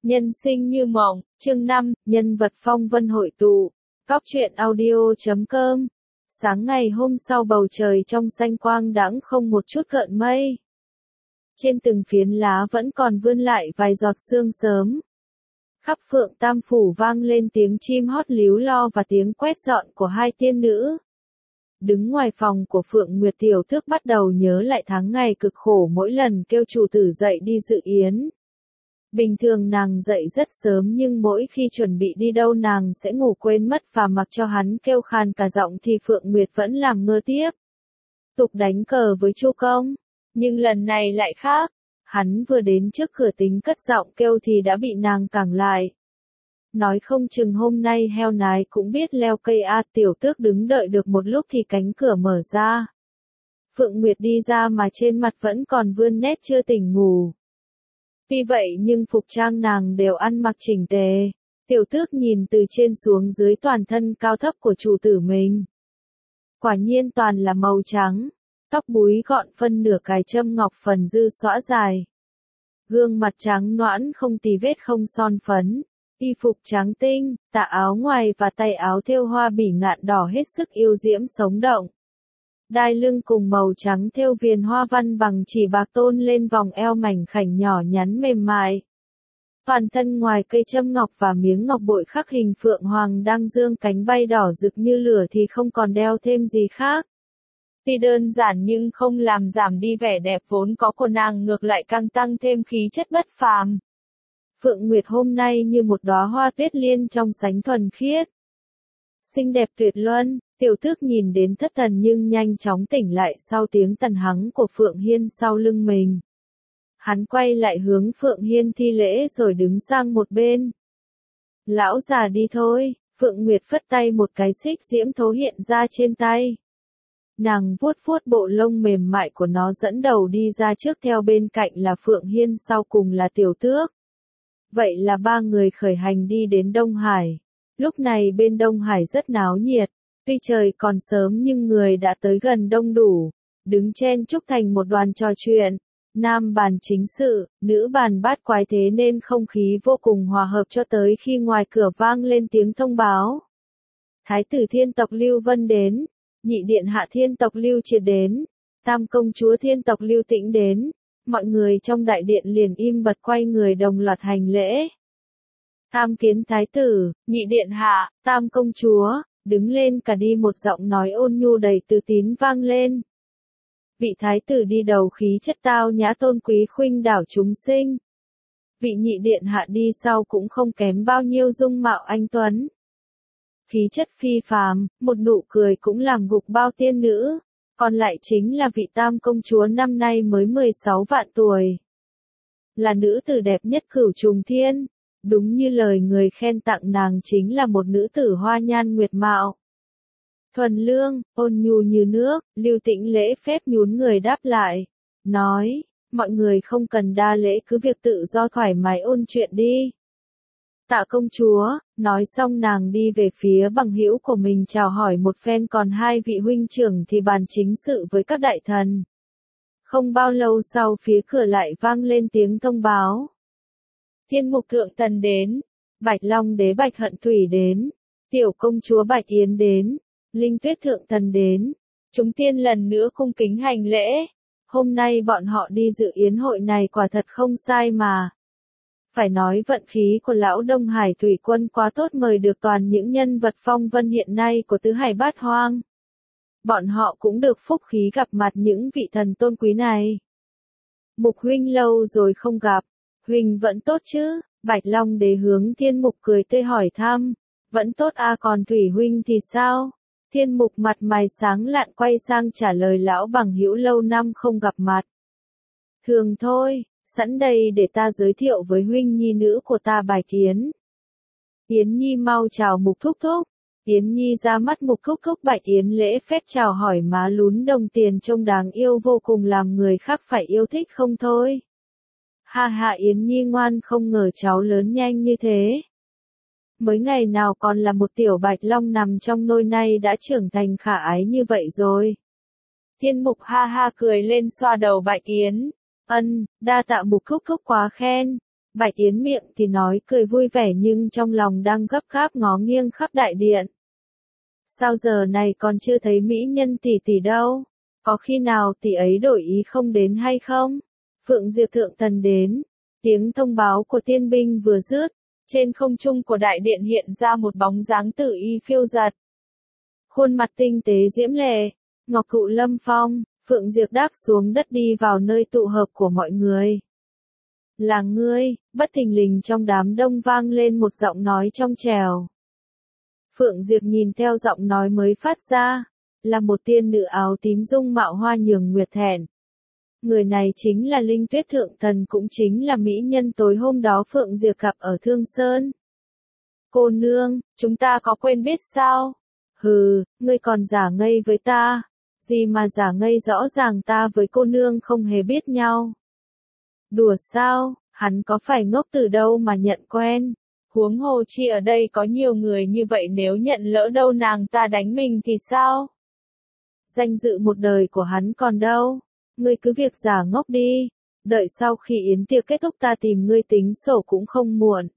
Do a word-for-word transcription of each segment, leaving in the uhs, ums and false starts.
Nhân sinh như mộng, chương năm, nhân vật phong vân hội tụ. Cóc truyện audio chấm com. Sáng ngày hôm sau bầu trời trong xanh quang đãng không một chút gợn mây. Trên từng phiến lá vẫn còn vươn lại vài giọt sương sớm. Khắp Phượng Tam Phủ vang lên tiếng chim hót líu lo và tiếng quét dọn của hai tiên nữ. Đứng ngoài phòng của Phượng Nguyệt Tiểu Thước bắt đầu nhớ lại tháng ngày cực khổ mỗi lần kêu chủ tử dậy đi dự yến. Bình thường nàng dậy rất sớm nhưng mỗi khi chuẩn bị đi đâu nàng sẽ ngủ quên mất và mặc cho hắn kêu khàn cả giọng thì Phượng Nguyệt vẫn làm ngơ tiếp. Tục đánh cờ với Chu Công, nhưng lần này lại khác. Hắn vừa đến trước cửa tính cất giọng kêu thì đã bị nàng cản lại. Nói không chừng hôm nay heo nái cũng biết leo cây a. Tiểu Tước đứng đợi được một lúc thì cánh cửa mở ra. Phượng Nguyệt đi ra mà trên mặt vẫn còn vươn nét chưa tỉnh ngủ. Tuy vậy nhưng phục trang nàng đều ăn mặc chỉnh tề. Tiểu Tước nhìn từ trên xuống dưới toàn thân cao thấp của chủ tử mình. Quả nhiên toàn là màu trắng, tóc búi gọn phân nửa cài châm ngọc phần dư xõa dài. Gương mặt trắng nõn không tì vết không son phấn, y phục trắng tinh, tà áo ngoài và tay áo thêu hoa bỉ ngạn đỏ hết sức yêu diễm sống động. Đai lưng cùng màu trắng thêu viền hoa văn bằng chỉ bạc tôn lên vòng eo mảnh khảnh nhỏ nhắn mềm mại. Toàn thân ngoài cây châm ngọc và miếng ngọc bội khắc hình phượng hoàng đang dương cánh bay đỏ rực như lửa thì không còn đeo thêm gì khác. Tuy đơn giản nhưng không làm giảm đi vẻ đẹp vốn có của nàng, ngược lại càng tăng thêm khí chất bất phàm. Phượng Nguyệt hôm nay như một đóa hoa tuyết liên trong sánh thuần khiết. Xinh đẹp tuyệt luân. Tiểu Tước nhìn đến thất thần nhưng nhanh chóng tỉnh lại sau tiếng tần hắng của Phượng Hiên sau lưng mình. Hắn quay lại hướng Phượng Hiên thi lễ rồi đứng sang một bên. Lão già đi thôi. Phượng Nguyệt phất tay một cái xích diễm thố hiện ra trên tay. Nàng vuốt vuốt bộ lông mềm mại của nó dẫn đầu đi ra trước, theo bên cạnh là Phượng Hiên, sau cùng là Tiểu Tước. Vậy là ba người khởi hành đi đến Đông Hải. Lúc này bên Đông Hải rất náo nhiệt. Tuy trời còn sớm nhưng người đã tới gần đông đủ, đứng chen chúc thành một đoàn trò chuyện. Nam bàn chính sự, nữ bàn bát quái, thế nên không khí vô cùng hòa hợp cho tới khi ngoài cửa vang lên tiếng thông báo. Thái tử thiên tộc Lưu Vân đến, nhị điện hạ thiên tộc Lưu Triệt đến, tam công chúa thiên tộc Lưu Tĩnh đến. Mọi người trong đại điện liền im bặt quay người đồng loạt hành lễ. Tham kiến thái tử, nhị điện hạ, tam công chúa. Đứng lên cả đi, một giọng nói ôn nhu đầy tự tín vang lên. Vị thái tử đi đầu khí chất tao nhã tôn quý khuynh đảo chúng sinh. Vị nhị điện hạ đi sau cũng không kém bao nhiêu dung mạo anh tuấn. Khí chất phi phàm, một nụ cười cũng làm gục bao tiên nữ. Còn lại chính là vị tam công chúa năm nay mới mười sáu vạn tuổi. Là nữ tử đẹp nhất cửu trùng thiên. Đúng như lời người khen tặng, nàng chính là một nữ tử hoa nhan nguyệt mạo. Thuần lương, ôn nhu như nước. Lưu Tĩnh lễ phép nhún người đáp lại. Nói, mọi người không cần đa lễ, cứ việc tự do thoải mái ôn chuyện đi. Tạ công chúa. Nói xong nàng đi về phía bằng hữu của mình chào hỏi một phen, còn hai vị huynh trưởng thì bàn chính sự với các đại thần. Không bao lâu sau phía cửa lại vang lên tiếng thông báo. Thiên mục thượng tần đến, Bạch Long đế Bạch Hận Thủy đến, tiểu công chúa Bạch Yến đến, Linh Tuyết thượng tần đến. Chúng tiên lần nữa cung kính hành lễ. Hôm nay bọn họ đi dự yến hội này quả thật không sai mà. Phải nói vận khí của lão Đông Hải thủy quân quá tốt, mời được toàn những nhân vật phong vân hiện nay của tứ hải bát hoang. Bọn họ cũng được phúc khí gặp mặt những vị thần tôn quý này. Mục huynh lâu rồi không gặp. Huynh vẫn tốt chứ? Bạch Long đế hướng Thiên Mục cười tươi hỏi thăm. Vẫn tốt à, còn Thủy huynh thì sao? Thiên Mục mặt mày sáng lạn quay sang trả lời lão bằng hữu lâu năm không gặp mặt. Thường thôi, sẵn đây để ta giới thiệu với huynh nhi nữ của ta Bạch Yến. Yến nhi mau chào Mục thúc thúc. Yến nhi ra mắt Mục thúc thúc. Bạch Yến lễ phép chào hỏi, má lún đồng tiền trông đáng yêu vô cùng, làm người khác phải yêu thích không thôi. Ha ha, Yến nhi ngoan, không ngờ cháu lớn nhanh như thế. Mới ngày nào còn là một tiểu Bạch Long nằm trong nôi, nay đã trưởng thành khả ái như vậy rồi. Thiên Mục ha ha cười lên xoa đầu Bạch Yến. Ân, đa tạ Mục thúc thúc quá khen. Bạch Yến miệng thì nói cười vui vẻ nhưng trong lòng đang gấp gáp ngó nghiêng khắp đại điện. Sao giờ này còn chưa thấy mỹ nhân tỷ tỷ đâu? Có khi nào tỷ ấy đổi ý không đến hay không? Phượng Diệp thượng thần đến. Tiếng thông báo của tiên binh vừa dứt, trên không trung của đại điện hiện ra một bóng dáng tử y phiêu giật. Khuôn mặt tinh tế diễm lệ, ngọc thụ lâm phong, Phượng Diệp đáp xuống đất đi vào nơi tụ hợp của mọi người. Là ngươi, bất thình lình trong đám đông vang lên một giọng nói trong trẻo. Phượng Diệp nhìn theo giọng nói mới phát ra, là một tiên nữ áo tím dung mạo hoa nhường nguyệt thẹn. Người này chính là Linh Tuyết Thượng Thần, cũng chính là mỹ nhân tối hôm đó Phượng Diệp gặp ở Thương Sơn. Cô nương, chúng ta có quên biết sao? Hừ, ngươi còn giả ngây với ta. Gì mà giả ngây, rõ ràng ta với cô nương không hề biết nhau. Đùa sao, hắn có phải ngốc từ đâu mà nhận quen. Huống hồ chi ở đây có nhiều người như vậy, nếu nhận lỡ đâu nàng ta đánh mình thì sao? Danh dự một đời của hắn còn đâu. Ngươi cứ việc giả ngốc đi. Đợi sau khi yến tiệc kết thúc ta tìm ngươi tính sổ cũng không muộn.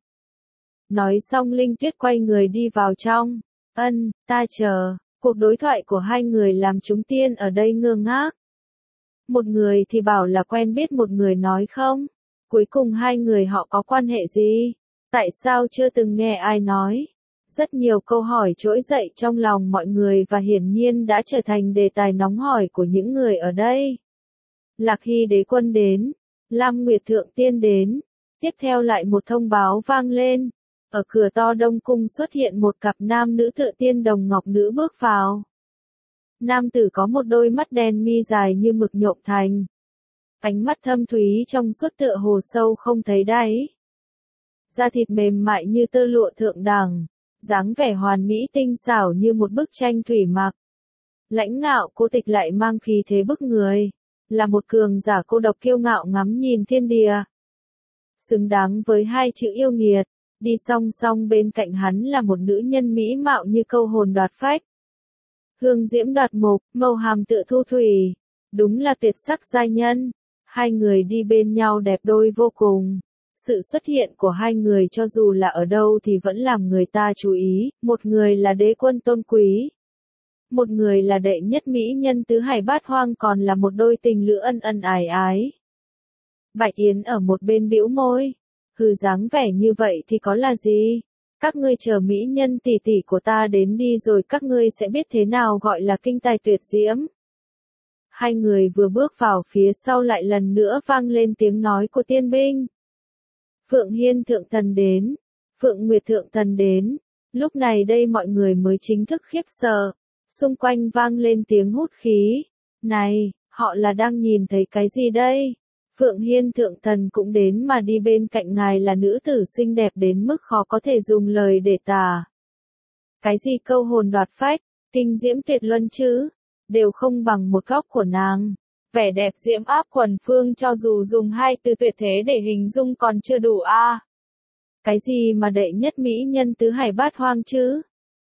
Nói xong Linh Tuyết quay người đi vào trong. Ân, ta chờ. Cuộc đối thoại của hai người làm chúng tiên ở đây ngơ ngác. Một người thì bảo là quen biết, một người nói không. Cuối cùng hai người họ có quan hệ gì? Tại sao chưa từng nghe ai nói? Rất nhiều câu hỏi trỗi dậy trong lòng mọi người và hiển nhiên đã trở thành đề tài nóng hổi của những người ở đây. Lạc Hy đế quân đến, Lam Nguyệt thượng tiên đến, tiếp theo lại một thông báo vang lên. Ở cửa to Đông Cung xuất hiện một cặp nam nữ tựa tiên đồng ngọc nữ bước vào. Nam tử có một đôi mắt đen mi dài như mực nhộm thành. Ánh mắt thâm thúy trong suốt tựa hồ sâu không thấy đáy. Da thịt mềm mại như tơ lụa thượng đẳng, dáng vẻ hoàn mỹ tinh xảo như một bức tranh thủy mặc. Lãnh ngạo cô tịch lại mang khí thế bức người, là một cường giả cô độc kiêu ngạo ngắm nhìn thiên địa. Xứng đáng với hai chữ yêu nghiệt, đi song song bên cạnh hắn là một nữ nhân mỹ mạo như câu hồn đoạt phách. Hương diễm đoạt mục, màu hàm tựa thu thủy, đúng là tuyệt sắc giai nhân. Hai người đi bên nhau đẹp đôi vô cùng. Sự xuất hiện của hai người cho dù là ở đâu thì vẫn làm người ta chú ý. Một người là đế quân tôn quý, một người là đệ nhất mỹ nhân tứ hải bát hoang, còn là một đôi tình lữ ân ân ái ái. Bạch Yến ở một bên bĩu môi, hừ, dáng vẻ như vậy thì có là gì? Các ngươi chờ mỹ nhân tỷ tỷ của ta đến đi rồi các ngươi sẽ biết thế nào gọi là kinh tài tuyệt diễm. Hai người vừa bước vào phía sau lại lần nữa vang lên tiếng nói của tiên binh. Phượng Hiên thượng thần đến, Phượng Nguyệt thượng thần đến. Lúc này đây mọi người mới chính thức khiếp sợ. Xung quanh vang lên tiếng hút khí. Này, họ là đang nhìn thấy cái gì đây? Phượng Hiên thượng thần cũng đến mà đi bên cạnh ngài là nữ tử xinh đẹp đến mức khó có thể dùng lời để tả. Cái gì câu hồn đoạt phách, kinh diễm tuyệt luân chứ, đều không bằng một góc của nàng. Vẻ đẹp diễm áp quần phương, cho dù dùng hai từ tuyệt thế để hình dung còn chưa đủ a. À. Cái gì mà đệ nhất mỹ nhân tứ hải bát hoang chứ?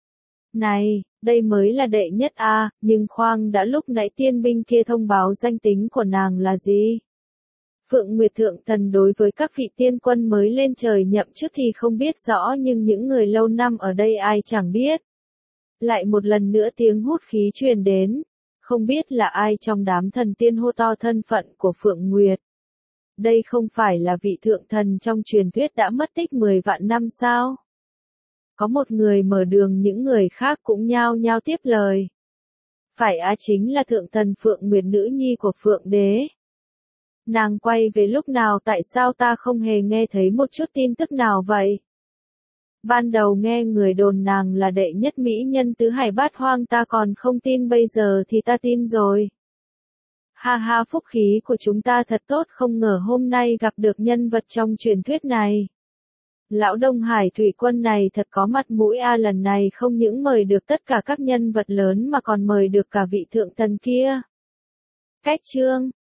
Này, đây mới là đệ nhất a, à, nhưng khoang đã, lúc nãy tiên binh kia thông báo danh tính của nàng là gì? Phượng Nguyệt thượng thần đối với các vị tiên quân mới lên trời nhậm chức thì không biết rõ, nhưng những người lâu năm ở đây ai chẳng biết. Lại một lần nữa tiếng hút khí truyền đến, không biết là ai trong đám thần tiên hô to thân phận của Phượng Nguyệt. Đây không phải là vị thượng thần trong truyền thuyết đã mất tích mười vạn năm sao? Có một người mở đường, những người khác cũng nhao nhao tiếp lời. Phải á, chính là thượng thần Phượng Nguyệt, nữ nhi của Phượng đế. Nàng quay về lúc nào, tại sao ta không hề nghe thấy một chút tin tức nào vậy? Ban đầu nghe người đồn nàng là đệ nhất mỹ nhân tứ hải bát hoang ta còn không tin, bây giờ thì ta tin rồi. Ha ha, phúc khí của chúng ta thật tốt, không ngờ hôm nay gặp được nhân vật trong truyền thuyết này. Lão Đông Hải thủy quân này thật có mặt mũi a, à, lần này không những mời được tất cả các nhân vật lớn mà còn mời được cả vị thượng thần kia. Cách chương